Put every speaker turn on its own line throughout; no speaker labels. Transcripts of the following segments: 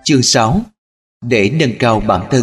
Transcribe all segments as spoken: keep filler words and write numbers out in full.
Chương sáu. Để nâng cao bản thân.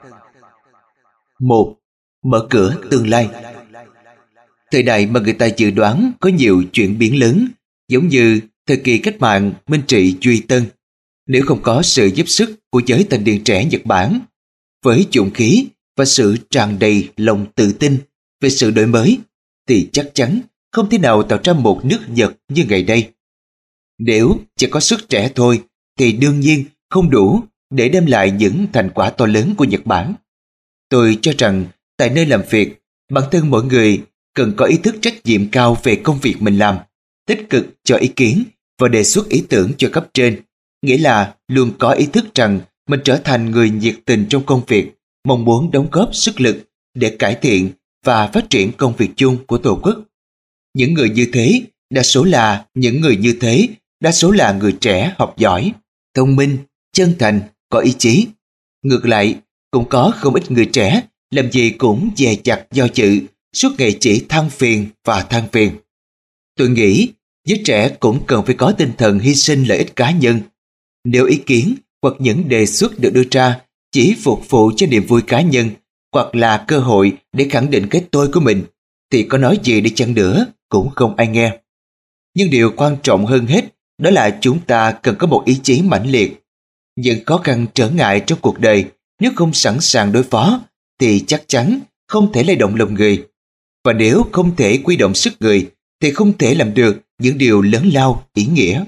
Một. Mở cửa tương lai. Thời đại mà người ta dự đoán có nhiều chuyển biến lớn, giống như thời kỳ cách mạng Minh Trị Duy Tân. Nếu không có sự giúp sức của giới thanh niên trẻ Nhật Bản, với dũng khí và sự tràn đầy lòng tự tin về sự đổi mới, thì chắc chắn không thể nào tạo ra một nước Nhật như ngày nay. Nếu chỉ có sức trẻ thôi, thì đương nhiên không đủ để đem lại những thành quả to lớn của Nhật Bản. Tôi cho rằng tại nơi làm việc, bản thân mỗi người cần có ý thức trách nhiệm cao về công việc mình làm, tích cực cho ý kiến và đề xuất ý tưởng cho cấp trên, nghĩa là luôn có ý thức rằng mình trở thành người nhiệt tình trong công việc, mong muốn đóng góp sức lực để cải thiện và phát triển công việc chung của Tổ quốc. Những người như thế, đa số là những người như thế, đa số là người trẻ học giỏi, thông minh, chân thành, có ý chí. Ngược lại, cũng có không ít người trẻ làm gì cũng dè chặt do dự, suốt ngày chỉ than phiền và than phiền. Tôi nghĩ giới trẻ cũng cần phải có tinh thần hy sinh lợi ích cá nhân. Nếu ý kiến hoặc những đề xuất được đưa ra chỉ phục vụ cho niềm vui cá nhân hoặc là cơ hội để khẳng định cái tôi của mình, thì có nói gì đi chăng nữa cũng không ai nghe. Nhưng điều quan trọng hơn hết đó là chúng ta cần có một ý chí mãnh liệt. Những khó khăn trở ngại trong cuộc đời nếu không sẵn sàng đối phó thì chắc chắn không thể lay động lòng người. Và nếu không thể quy động sức người thì không thể làm được những điều lớn lao ý nghĩa.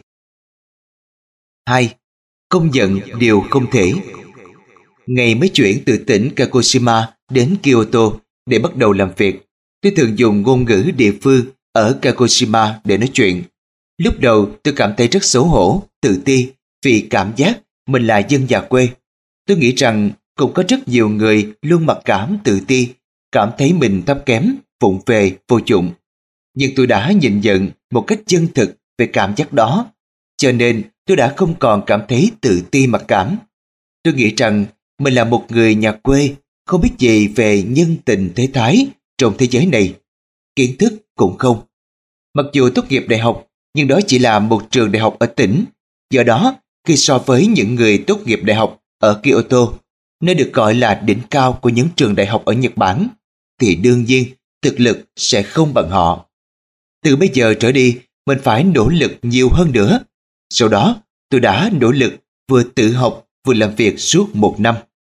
Hai. Công nhận điều không thể. Ngày mới chuyển từ tỉnh Kagoshima đến Kyoto để bắt đầu làm việc, tôi thường dùng ngôn ngữ địa phương ở Kagoshima để nói chuyện. Lúc đầu tôi cảm thấy rất xấu hổ, tự ti vì cảm giác mình là dân nhà quê. Tôi nghĩ rằng cũng có rất nhiều người luôn mặc cảm tự ti, cảm thấy mình thấp kém, vụng về, vô dụng. Nhưng tôi đã nhìn nhận một cách chân thực về cảm giác đó, cho nên tôi đã không còn cảm thấy tự ti mặc cảm. Tôi nghĩ rằng mình là một người nhà quê, không biết gì về nhân tình thế thái trong thế giới này. Kiến thức cũng không. Mặc dù tốt nghiệp đại học, nhưng đó chỉ là một trường đại học ở tỉnh. Do đó, khi so với những người tốt nghiệp đại học ở Kyoto, nơi được gọi là đỉnh cao của những trường đại học ở Nhật Bản, thì đương nhiên thực lực sẽ không bằng họ. Từ bây giờ trở đi, mình phải nỗ lực nhiều hơn nữa. Sau đó, tôi đã nỗ lực vừa tự học vừa làm việc suốt một năm.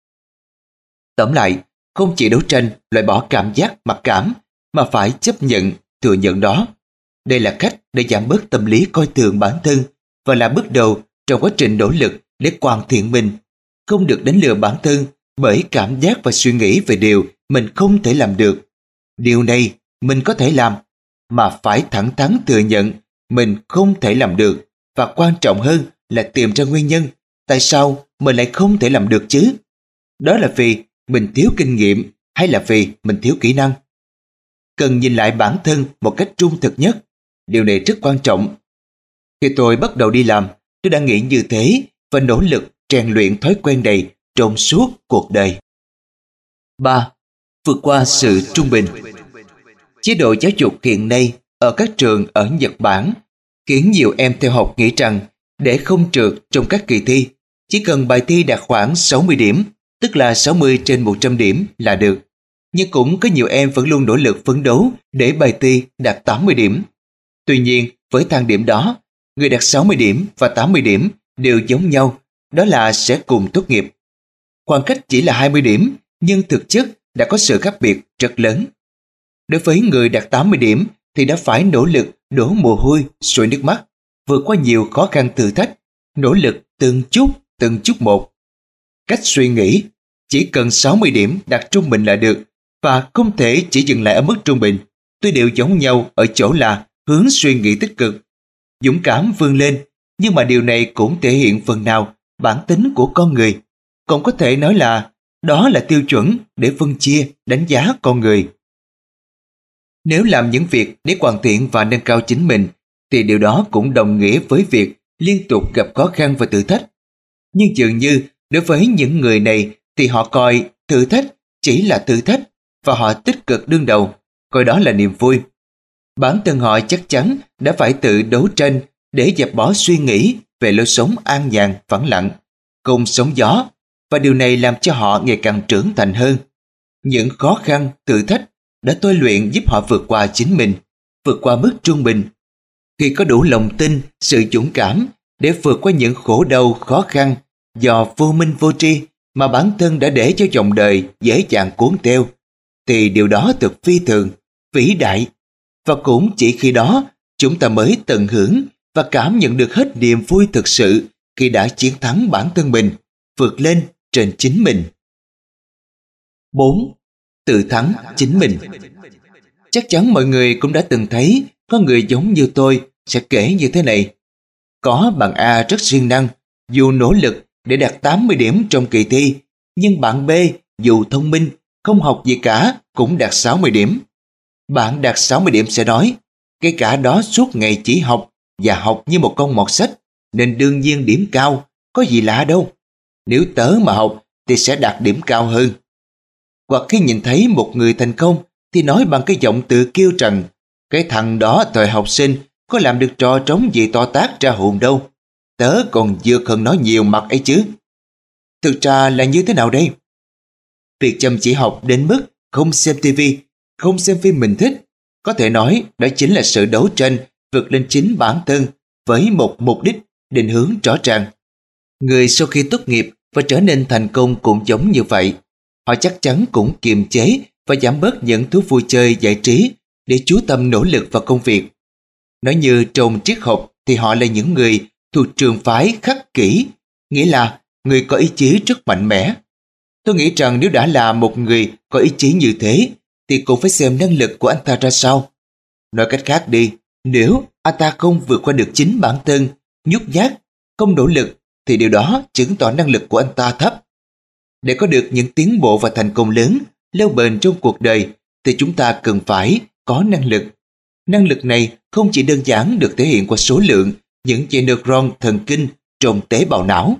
Tóm lại, không chỉ đấu tranh loại bỏ cảm giác mặc cảm, mà phải chấp nhận, thừa nhận đó. Đây là cách để giảm bớt tâm lý coi thường bản thân và là bước đầu trong quá trình nỗ lực để hoàn thiện mình. Không được đánh lừa bản thân bởi cảm giác và suy nghĩ về điều mình không thể làm được. Điều này mình có thể làm, mà phải thẳng thắn thừa nhận mình không thể làm được, và quan trọng hơn là tìm ra nguyên nhân tại sao mình lại không thể làm được chứ. Đó là vì mình thiếu kinh nghiệm hay là vì mình thiếu kỹ năng? Cần nhìn lại bản thân một cách trung thực nhất. Điều này rất quan trọng. Khi tôi bắt đầu đi làm, tôi đã nghĩ như thế và nỗ lực rèn luyện thói quen này trong suốt cuộc đời. Ba. Vượt qua sự trung bình. Chế độ giáo dục hiện nay ở các trường ở Nhật Bản khiến nhiều em theo học nghĩ rằng để không trượt trong các kỳ thi, chỉ cần bài thi đạt khoảng sáu mươi điểm, tức là sáu mươi trên một trăm điểm là được. Nhưng cũng có nhiều em vẫn luôn nỗ lực phấn đấu để bài thi đạt tám mươi điểm. Tuy nhiên, với thang điểm đó, người đạt sáu mươi điểm và tám mươi điểm đều giống nhau, đó là sẽ cùng tốt nghiệp. Khoảng cách chỉ là hai mươi điểm, nhưng thực chất đã có sự khác biệt rất lớn. Đối với người đạt tám mươi điểm thì đã phải nỗ lực đổ mồ hôi, sôi nước mắt, vượt qua nhiều khó khăn thử thách, nỗ lực từng chút, từng chút một. Cách suy nghĩ, chỉ cần sáu mươi điểm đạt trung bình là được, và không thể chỉ dừng lại ở mức trung bình. Tuy đều giống nhau ở chỗ là hướng suy nghĩ tích cực, dũng cảm vươn lên, nhưng mà điều này cũng thể hiện phần nào bản tính của con người. Còn có thể nói là đó là tiêu chuẩn để phân chia, đánh giá con người. Nếu làm những việc để hoàn thiện và nâng cao chính mình, thì điều đó cũng đồng nghĩa với việc liên tục gặp khó khăn và thử thách. Nhưng dường như đối với những người này thì họ coi thử thách chỉ là thử thách, và họ tích cực đương đầu, coi đó là niềm vui. Bản thân họ chắc chắn đã phải tự đấu tranh để dẹp bỏ suy nghĩ về lối sống an nhàn, phẳng lặng. không sóng gió, và điều này làm cho họ ngày càng trưởng thành hơn. Những khó khăn, thử thách đã tôi luyện giúp họ vượt qua chính mình, vượt qua mức trung bình. Khi có đủ lòng tin, sự dũng cảm để vượt qua những khổ đau, khó khăn do vô minh vô tri mà bản thân đã để cho dòng đời dễ dàng cuốn theo, thì điều đó thật phi thường, vĩ đại. Và cũng chỉ khi đó chúng ta mới tận hưởng và cảm nhận được hết niềm vui thực sự khi đã chiến thắng bản thân mình, vượt lên trên chính mình. bốn. Tự thắng chính mình. Chắc chắn mọi người cũng đã từng thấy có người giống như tôi sẽ kể như thế này. Có bạn A rất siêng năng, dù nỗ lực để đạt tám mươi điểm trong kỳ thi, nhưng bạn B dù thông minh, không học gì cả cũng đạt sáu mươi điểm. Bạn đạt sáu mươi điểm sẽ nói, cái cả đó suốt ngày chỉ học và học như một con mọt sách, nên đương nhiên điểm cao, có gì lạ đâu. Nếu tớ mà học thì sẽ đạt điểm cao hơn. Hoặc khi nhìn thấy một người thành công thì nói bằng cái giọng tự kiêu rằng, cái thằng đó thời học sinh có làm được trò trống gì to tát ra hồn đâu. Tớ còn vượt hơn nó nhiều mặt ấy chứ. Thực ra là như thế nào đây? Việc chăm chỉ học đến mức không xem tivi, không xem phim mình thích, có thể nói đó chính là sự đấu tranh vượt lên chính bản thân với một mục đích, định hướng rõ ràng. Người sau khi tốt nghiệp và trở nên thành công cũng giống như vậy. Họ chắc chắn cũng kiềm chế và giảm bớt những thú vui chơi giải trí để chú tâm nỗ lực vào công việc. Nói như trong triết học thì họ là những người thuộc trường phái khắc kỷ, nghĩa là người có ý chí rất mạnh mẽ. Tôi nghĩ rằng nếu đã là một người có ý chí như thế thì cũng phải xem năng lực của anh ta ra sao. Nói cách khác đi, nếu anh ta không vượt qua được chính bản thân, nhút nhát, không nỗ lực thì điều đó chứng tỏ năng lực của anh ta thấp. Để có được những tiến bộ và thành công lớn, lâu bền trong cuộc đời thì chúng ta cần phải có năng lực. Năng lực này không chỉ đơn giản được thể hiện qua số lượng những dây neuron thần kinh trong tế bào não.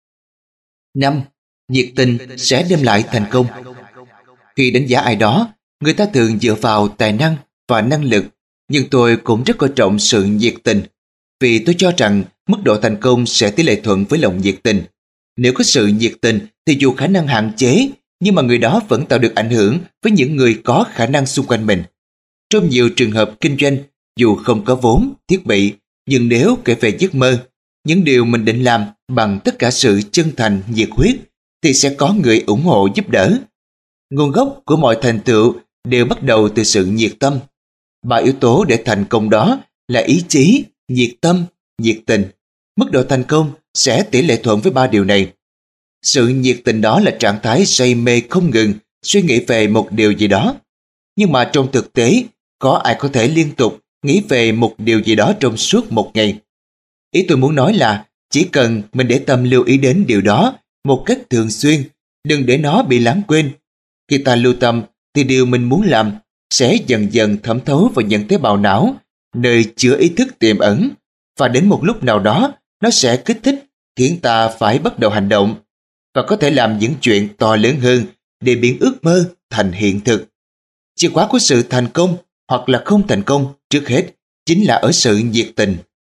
năm. Nhiệt tình sẽ đem lại thành công. Khi đánh giá ai đó, người ta thường dựa vào tài năng và năng lực, nhưng tôi cũng rất coi trọng sự nhiệt tình, vì tôi cho rằng mức độ thành công sẽ tỷ lệ thuận với lòng nhiệt tình. Nếu có sự nhiệt tình thì dù khả năng hạn chế, nhưng mà người đó vẫn tạo được ảnh hưởng với những người có khả năng xung quanh mình. Trong nhiều trường hợp kinh doanh, dù không có vốn, thiết bị, nhưng nếu kể về giấc mơ, những điều mình định làm bằng tất cả sự chân thành, nhiệt huyết, thì sẽ có người ủng hộ giúp đỡ. Nguồn gốc của mọi thành tựu đều bắt đầu từ sự nhiệt tâm. Ba yếu tố để thành công đó là ý chí, nhiệt tâm, nhiệt tình. Mức độ thành công sẽ tỷ lệ thuận với ba điều này. Sự nhiệt tình đó là trạng thái say mê không ngừng, suy nghĩ về một điều gì đó. Nhưng mà trong thực tế, có ai có thể liên tục nghĩ về một điều gì đó trong suốt một ngày? Ý tôi muốn nói là chỉ cần mình để tâm lưu ý đến điều đó một cách thường xuyên, đừng để nó bị lãng quên. Khi ta lưu tâm thì điều mình muốn làm sẽ dần dần thẩm thấu vào những tế bào não, nơi chứa ý thức tiềm ẩn, và đến một lúc nào đó nó sẽ kích thích, khiến ta phải bắt đầu hành động và có thể làm những chuyện to lớn hơn để biến ước mơ thành hiện thực. Chìa khóa của sự thành công hoặc là không thành công trước hết chính là ở sự nhiệt tình.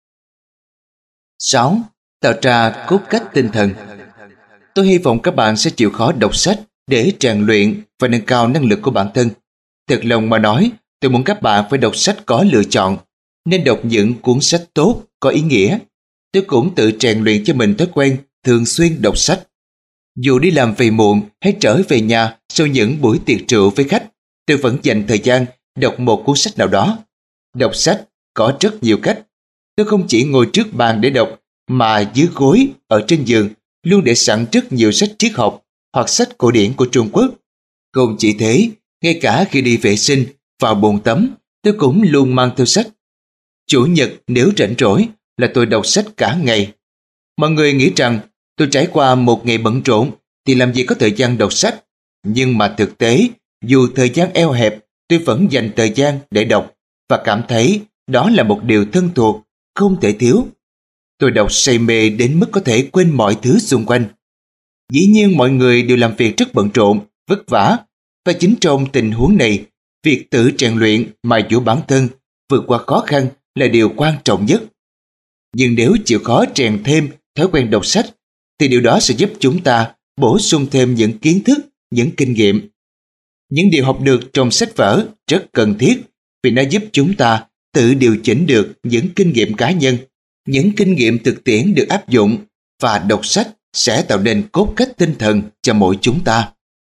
sáu. Tạo ra cốt cách tinh thần. Tôi hy vọng các bạn sẽ chịu khó đọc sách để rèn luyện và nâng cao năng lực của bản thân. Thật lòng mà nói, tôi muốn các bạn phải đọc sách có lựa chọn, nên đọc những cuốn sách tốt, có ý nghĩa. Tôi cũng tự rèn luyện cho mình thói quen thường xuyên đọc sách. Dù đi làm về muộn hay trở về nhà sau những buổi tiệc rượu với khách, tôi vẫn dành thời gian đọc một cuốn sách nào đó. Đọc sách có rất nhiều cách. Tôi không chỉ ngồi trước bàn để đọc, mà dưới gối, ở trên giường, luôn để sẵn rất nhiều sách triết học hoặc sách cổ điển của Trung Quốc. Không chỉ thế, ngay cả khi đi vệ sinh, vào bồn tắm, tôi cũng luôn mang theo sách. Chủ nhật nếu rảnh rỗi là tôi đọc sách cả ngày. Mọi người nghĩ rằng tôi trải qua một ngày bận rộn thì làm gì có thời gian đọc sách. Nhưng mà thực tế, dù thời gian eo hẹp, tôi vẫn dành thời gian để đọc và cảm thấy đó là một điều thân thuộc, không thể thiếu. Tôi đọc say mê đến mức có thể quên mọi thứ xung quanh. Dĩ nhiên mọi người đều làm việc rất bận rộn, vất vả, và chính trong tình huống này, việc tự rèn luyện mài dũa bản thân, vượt qua khó khăn là điều quan trọng nhất. Nhưng nếu chịu khó rèn thêm thói quen đọc sách, thì điều đó sẽ giúp chúng ta bổ sung thêm những kiến thức, những kinh nghiệm. Những điều học được trong sách vở rất cần thiết vì nó giúp chúng ta tự điều chỉnh được những kinh nghiệm cá nhân, những kinh nghiệm thực tiễn được áp dụng, và đọc sách sẽ tạo nên cốt cách tinh thần cho mỗi chúng ta.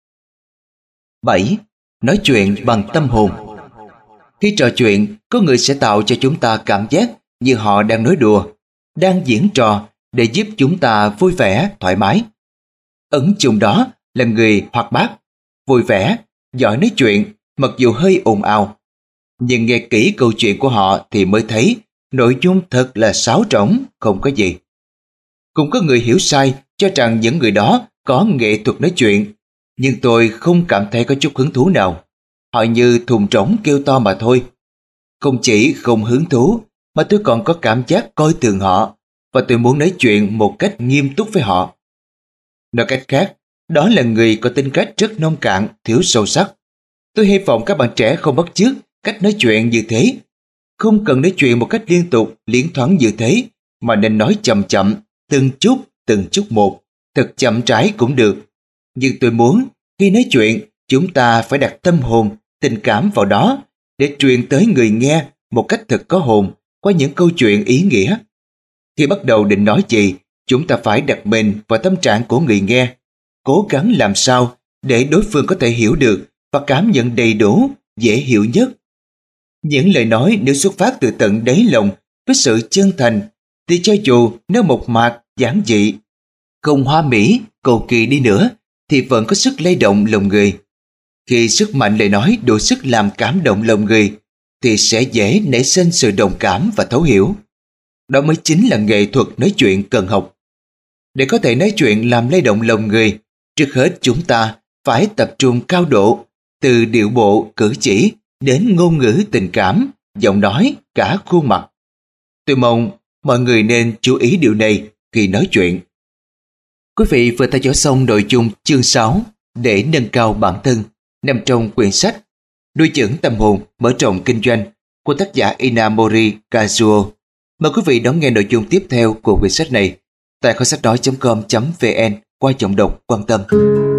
bảy. Nói chuyện bằng tâm hồn. Khi trò chuyện, có người sẽ tạo cho chúng ta cảm giác như họ đang nói đùa, đang diễn trò để giúp chúng ta vui vẻ, thoải mái. Ẩn chung đó là người hoạt bát, vui vẻ, giỏi nói chuyện, mặc dù hơi ồn ào. Nhưng nghe kỹ câu chuyện của họ thì mới thấy nội dung thật là sáo rỗng, không có gì. Cũng có người hiểu sai cho rằng những người đó có nghệ thuật nói chuyện, nhưng tôi không cảm thấy có chút hứng thú nào. Họ như thùng trống kêu to mà thôi. Không chỉ không hứng thú, mà tôi còn có cảm giác coi thường họ, và tôi muốn nói chuyện một cách nghiêm túc với họ. Nói cách khác, đó là người có tính cách rất nông cạn, thiếu sâu sắc. Tôi hy vọng các bạn trẻ không bắt chước cách nói chuyện như thế. Không cần nói chuyện một cách liên tục, liến thoáng như thế, mà nên nói chậm chậm, từng chút, từng chút một, thật chậm rãi cũng được. Nhưng tôi muốn, khi nói chuyện, chúng ta phải đặt tâm hồn, tình cảm vào đó, để truyền tới người nghe một cách thật có hồn, qua những câu chuyện ý nghĩa. Khi bắt đầu định nói gì, chúng ta phải đặt mình vào tâm trạng của người nghe, cố gắng làm sao để đối phương có thể hiểu được và cảm nhận đầy đủ, dễ hiểu nhất. Những lời nói nếu xuất phát từ tận đáy lòng với sự chân thành, thì cho dù nó mộc mạc, giản dị, không hoa mỹ, cầu kỳ đi nữa, thì vẫn có sức lay động lòng người. Khi sức mạnh lời nói đủ sức làm cảm động lòng người, thì sẽ dễ nảy sinh sự đồng cảm và thấu hiểu. Đó mới chính là nghệ thuật nói chuyện cần học. Để có thể nói chuyện làm lay động lòng người, trước hết chúng ta phải tập trung cao độ, từ điệu bộ, cử chỉ đến ngôn ngữ tình cảm, giọng nói, cả khuôn mặt. Tôi mong mọi người nên chú ý điều này khi nói chuyện. Quý vị vừa theo dõi xong nội dung chương sáu để nâng cao bản thân, nằm trong quyển sách Nuôi dưỡng tâm hồn, mở rộng kinh doanh của tác giả Inamori Kazuo. Mời quý vị đón nghe nội dung tiếp theo của quyển sách này tại kho sách nói chấm com chấm vn qua giọng đọc Quan Tâm.